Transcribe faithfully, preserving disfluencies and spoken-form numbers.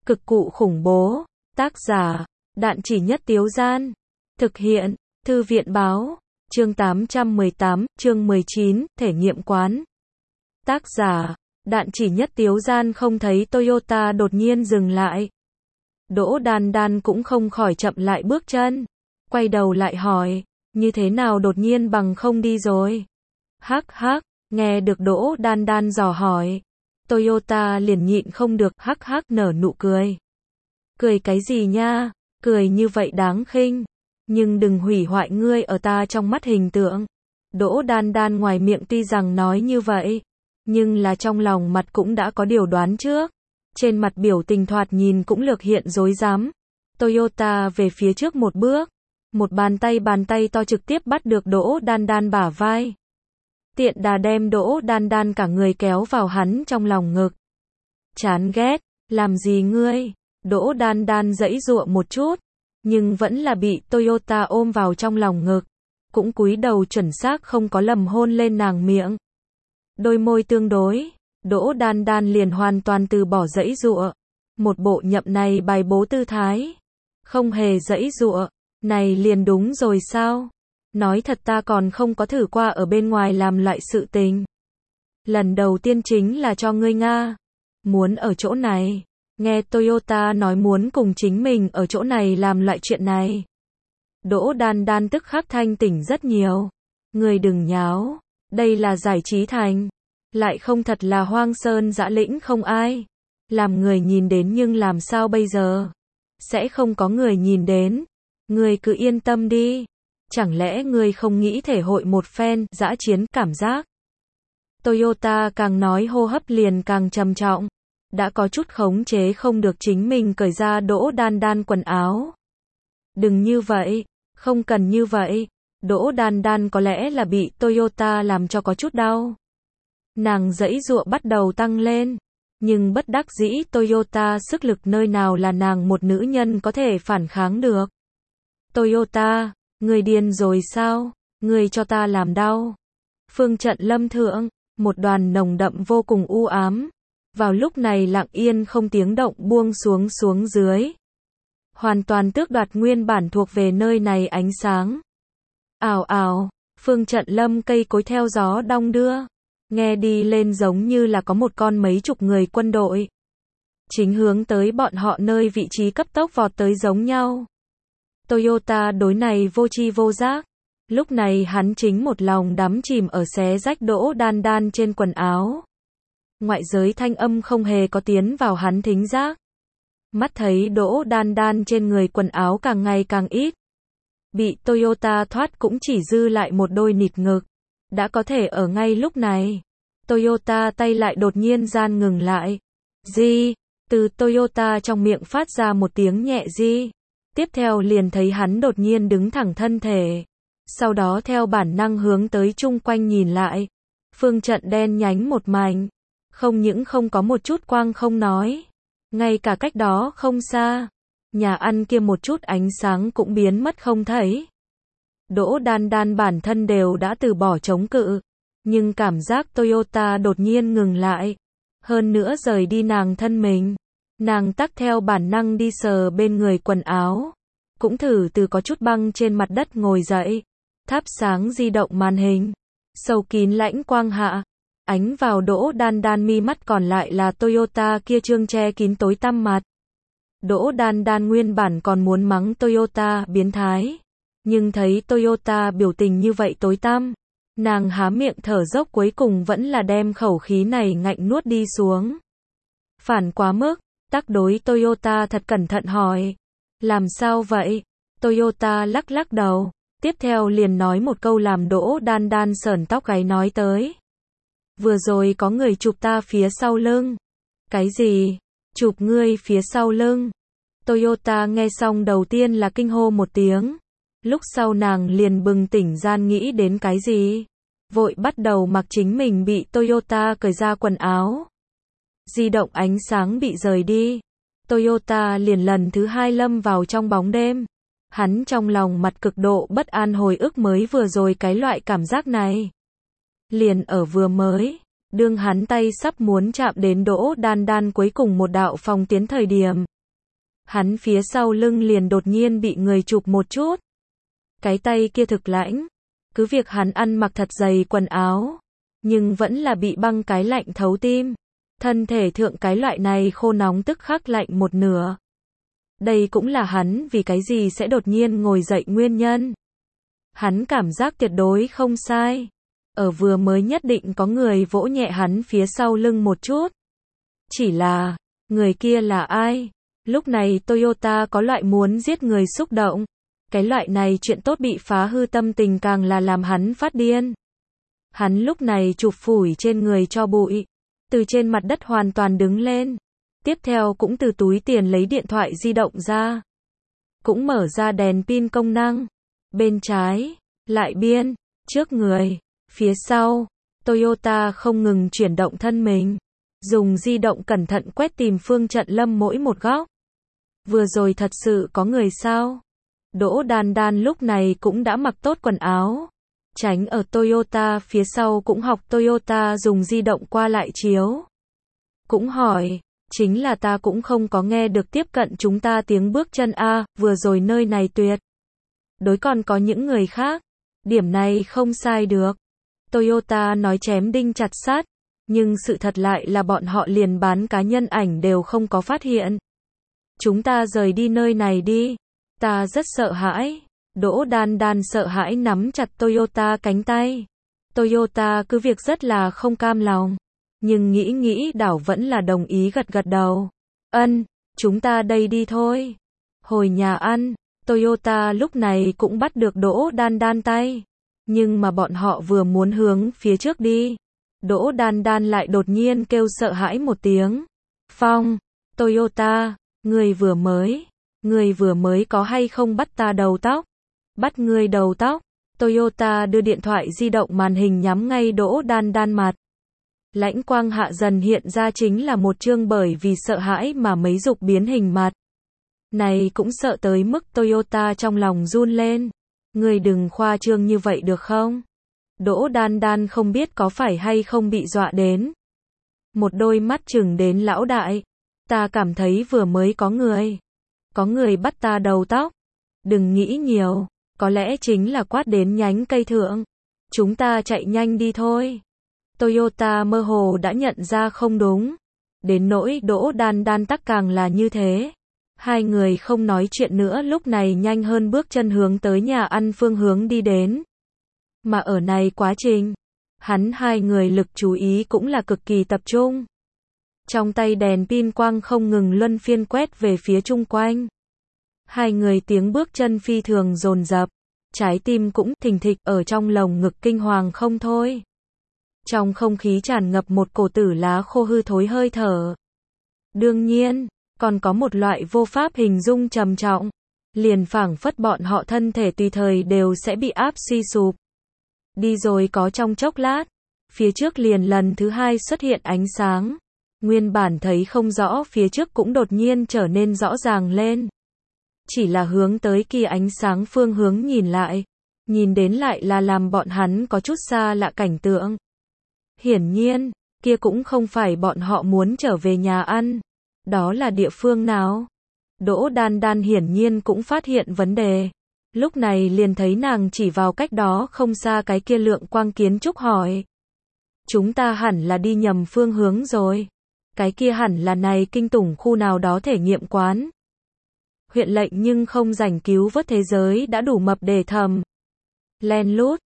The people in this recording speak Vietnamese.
Cực cụ khủng bố. Tác giả, Đạn Chỉ Nhất Tiếu Gian. Thực hiện, Thư viện báo. Chương tám trăm mười tám, chương mười chín, thể nghiệm quán. Tác giả, Đạn Chỉ Nhất Tiếu Gian không thấy Toyota đột nhiên dừng lại. Đỗ Đan Đan cũng không khỏi chậm lại bước chân. Quay đầu lại hỏi, như thế nào đột nhiên bằng không đi rồi? Hắc hắc, nghe được Đỗ Đan Đan dò hỏi. Toyota liền nhịn không được hắc hắc nở nụ cười. Cười cái gì nha, cười như vậy đáng khinh. Nhưng đừng hủy hoại ngươi ở ta trong mắt hình tượng. Đỗ Đan Đan ngoài miệng tuy rằng nói như vậy, nhưng là trong lòng mặt cũng đã có điều đoán trước. Trên mặt biểu tình thoạt nhìn cũng lược hiện dối dám. Toyota về phía trước một bước. Một bàn tay bàn tay to trực tiếp bắt được Đỗ Đan Đan bả vai. Tiện đà đem Đỗ Đan Đan cả người kéo vào hắn trong lòng ngực. Chán ghét, làm gì ngươi? Đỗ Đan Đan giãy giụa một chút, nhưng vẫn là bị Toyota ôm vào trong lòng ngực. Cũng cúi đầu chuẩn xác không có lầm hôn lên nàng miệng. Đôi môi tương đối, Đỗ Đan Đan liền hoàn toàn từ bỏ giãy giụa. Một bộ nhậm này bài bố tư thái. Không hề giãy giụa, này liền đúng rồi sao? Nói thật ta còn không có thử qua ở bên ngoài làm loại sự tình. Lần đầu tiên chính là cho ngươi Nga. Muốn ở chỗ này. Nghe Toyota nói muốn cùng chính mình ở chỗ này làm loại chuyện này. Đỗ Đan Đan tức khắc thanh tỉnh rất nhiều. Ngươi đừng nháo. Đây là giải trí thành. Lại không thật là hoang sơn dã lĩnh không ai. Làm người nhìn đến nhưng làm sao bây giờ? Sẽ không có người nhìn đến. Ngươi cứ yên tâm đi. Chẳng lẽ ngươi không nghĩ thể hội một phen dã chiến cảm giác? Toyota càng nói hô hấp liền càng trầm trọng. Đã có chút khống chế không được chính mình cởi ra Đỗ Đan Đan quần áo. Đừng như vậy, không cần như vậy. Đỗ Đan Đan có lẽ là bị Toyota làm cho có chút đau. Nàng giãy giụa bắt đầu tăng lên. Nhưng bất đắc dĩ Toyota sức lực nơi nào là nàng một nữ nhân có thể phản kháng được. Toyota, ngươi điên rồi sao? Ngươi cho ta làm đau. Phương trận lâm thượng, một đoàn nồng đậm vô cùng u ám. Vào lúc này lặng yên không tiếng động buông xuống xuống dưới. Hoàn toàn tước đoạt nguyên bản thuộc về nơi này ánh sáng. Ào ào, phương trận lâm cây cối theo gió đong đưa. Nghe đi lên giống như là có một con mấy chục người quân đội. Chính hướng tới bọn họ nơi vị trí cấp tốc vọt tới giống nhau. Toyota đối này vô tri vô giác. Lúc này hắn chính một lòng đắm chìm ở xé rách Đỗ Đan Đan trên quần áo. Ngoại giới thanh âm không hề có tiến vào hắn thính giác. Mắt thấy Đỗ Đan Đan trên người quần áo càng ngày càng ít. Bị Toyota thoát cũng chỉ dư lại một đôi nịt ngực. Đã có thể ở ngay lúc này. Toyota tay lại đột nhiên gian ngừng lại. Di, từ Toyota trong miệng phát ra một tiếng nhẹ di. Tiếp theo liền thấy hắn đột nhiên đứng thẳng thân thể. Sau đó theo bản năng hướng tới chung quanh nhìn lại. Phương trận đen nhánh một mảnh. Không những không có một chút quang không nói. Ngay cả cách đó không xa. Nhà ăn kia một chút ánh sáng cũng biến mất không thấy. Đỗ Đan Đan bản thân đều đã từ bỏ chống cự. Nhưng cảm giác Toyota đột nhiên ngừng lại. Hơn nữa rời đi nàng thân mình. Nàng tắc theo bản năng đi sờ bên người quần áo. Cũng thử từ có chút băng trên mặt đất ngồi dậy. Thắp sáng di động màn hình. Sâu kín lãnh quang hạ. Ánh vào Đỗ Đan Đan mi mắt còn lại là Toyota kia trương che kín tối tăm mặt. Đỗ Đan Đan nguyên bản còn muốn mắng Toyota biến thái. Nhưng thấy Toyota biểu tình như vậy tối tăm. Nàng há miệng thở dốc cuối cùng vẫn là đem khẩu khí này ngạnh nuốt đi xuống. Phản quá mức, tắc đối Toyota thật cẩn thận hỏi. Làm sao vậy? Toyota lắc lắc đầu. Tiếp theo liền nói một câu làm Đỗ Đan Đan sởn tóc gáy nói tới. Vừa rồi có người chụp ta phía sau lưng. Cái gì? Chụp ngươi phía sau lưng? Toyota nghe xong đầu tiên là kinh hô một tiếng. Lúc sau nàng liền bừng tỉnh gian nghĩ đến cái gì? Vội bắt đầu mặc chính mình bị Toyota cởi ra quần áo. Di động ánh sáng bị rời đi. Toyota liền lần thứ hai lâm vào trong bóng đêm. Hắn trong lòng mặt cực độ bất an hồi ức mới vừa rồi cái loại cảm giác này. Liền ở vừa mới, đương hắn tay sắp muốn chạm đến Đỗ Đan Đan cuối cùng một đạo phòng tiến thời điểm, hắn phía sau lưng liền đột nhiên bị người chụp một chút. Cái tay kia thực lãnh, cứ việc hắn ăn mặc thật dày quần áo, nhưng vẫn là bị băng cái lạnh thấu tim. Thân thể thượng cái loại này khô nóng tức khắc lạnh một nửa. Đây cũng là hắn vì cái gì sẽ đột nhiên ngồi dậy nguyên nhân. Hắn cảm giác tuyệt đối không sai. Ở vừa mới nhất định có người vỗ nhẹ hắn phía sau lưng một chút. Chỉ là, người kia là ai? Lúc này Toyota có loại muốn giết người xúc động. Cái loại này chuyện tốt bị phá hư tâm tình càng là làm hắn phát điên. Hắn lúc này chụp phủi trên người cho bụi. Từ trên mặt đất hoàn toàn đứng lên. Tiếp theo cũng từ túi tiền lấy điện thoại di động ra. Cũng mở ra đèn pin công năng. Bên trái, lại biên, trước người, phía sau. Toyota không ngừng chuyển động thân mình. Dùng di động cẩn thận quét tìm phương trận lâm mỗi một góc. Vừa rồi thật sự có người sao? Đỗ Đan Đan lúc này cũng đã mặc tốt quần áo. Tránh ở Toyota phía sau cũng học Toyota dùng di động qua lại chiếu. Cũng hỏi, chính là ta cũng không có nghe được tiếp cận chúng ta tiếng bước chân a, vừa rồi nơi này tuyệt đối còn có những người khác. Điểm này không sai được. Toyota nói chém đinh chặt sắt, nhưng sự thật lại là bọn họ liền bán cá nhân ảnh đều không có phát hiện. Chúng ta rời đi nơi này đi. Ta rất sợ hãi. Đỗ Đan Đan sợ hãi nắm chặt Toyota cánh tay. Toyota cứ việc rất là không cam lòng, nhưng nghĩ nghĩ đảo vẫn là đồng ý gật gật đầu. Ân, chúng ta đây đi thôi. Hồi nhà ăn, Toyota lúc này cũng bắt được Đỗ Đan Đan tay. Nhưng mà bọn họ vừa muốn hướng phía trước đi. Đỗ Đan Đan lại đột nhiên kêu sợ hãi một tiếng. Phong, Toyota, người vừa mới, người vừa mới có hay không bắt ta đầu tóc? Bắt người đầu tóc. Toyota đưa điện thoại di động màn hình nhắm ngay Đỗ Đan Đan mặt. Lãnh quang hạ dần hiện ra chính là một chương bởi vì sợ hãi mà mấy dục biến hình mặt. Này cũng sợ tới mức Toyota trong lòng run lên. Người đừng khoa trương như vậy được không? Đỗ Đan Đan không biết có phải hay không bị dọa đến. Một đôi mắt chừng đến lão đại. Ta cảm thấy vừa mới có người. Có người bắt ta đầu tóc. Đừng nghĩ nhiều. Có lẽ chính là quát đến nhánh cây thượng. Chúng ta chạy nhanh đi thôi. Toyota mơ hồ đã nhận ra không đúng. Đến nỗi Đỗ Đan Đan tắc càng là như thế. Hai người không nói chuyện nữa lúc này nhanh hơn bước chân hướng tới nhà ăn phương hướng đi đến. Mà ở này quá trình, hắn hai người lực chú ý cũng là cực kỳ tập trung. Trong tay đèn pin quang không ngừng luân phiên quét về phía chung quanh. Hai người tiếng bước chân phi thường dồn dập, trái tim cũng thình thịch ở trong lồng ngực kinh hoàng không thôi. Trong không khí tràn ngập một cổ tử lá khô hư thối hơi thở. Đương nhiên, còn có một loại vô pháp hình dung trầm trọng, liền phảng phất bọn họ thân thể tùy thời đều sẽ bị áp suy sụp. Đi rồi có trong chốc lát, phía trước liền lần thứ hai xuất hiện ánh sáng. Nguyên bản thấy không rõ phía trước cũng đột nhiên trở nên rõ ràng lên. Chỉ là hướng tới kia ánh sáng phương hướng nhìn lại, nhìn đến lại là làm bọn hắn có chút xa lạ cảnh tượng. Hiển nhiên, kia cũng không phải bọn họ muốn trở về nhà ăn. Đó là địa phương nào? Đỗ Đan Đan hiển nhiên cũng phát hiện vấn đề. Lúc này liền thấy nàng chỉ vào cách đó không xa cái kia lượng quang kiến trúc hỏi. Chúng ta hẳn là đi nhầm phương hướng rồi. Cái kia hẳn là này kinh tủng khu nào đó thể nghiệm quán. Huyện lệnh nhưng không rảnh cứu vớt thế giới đã đủ mập để thầm. Len lút,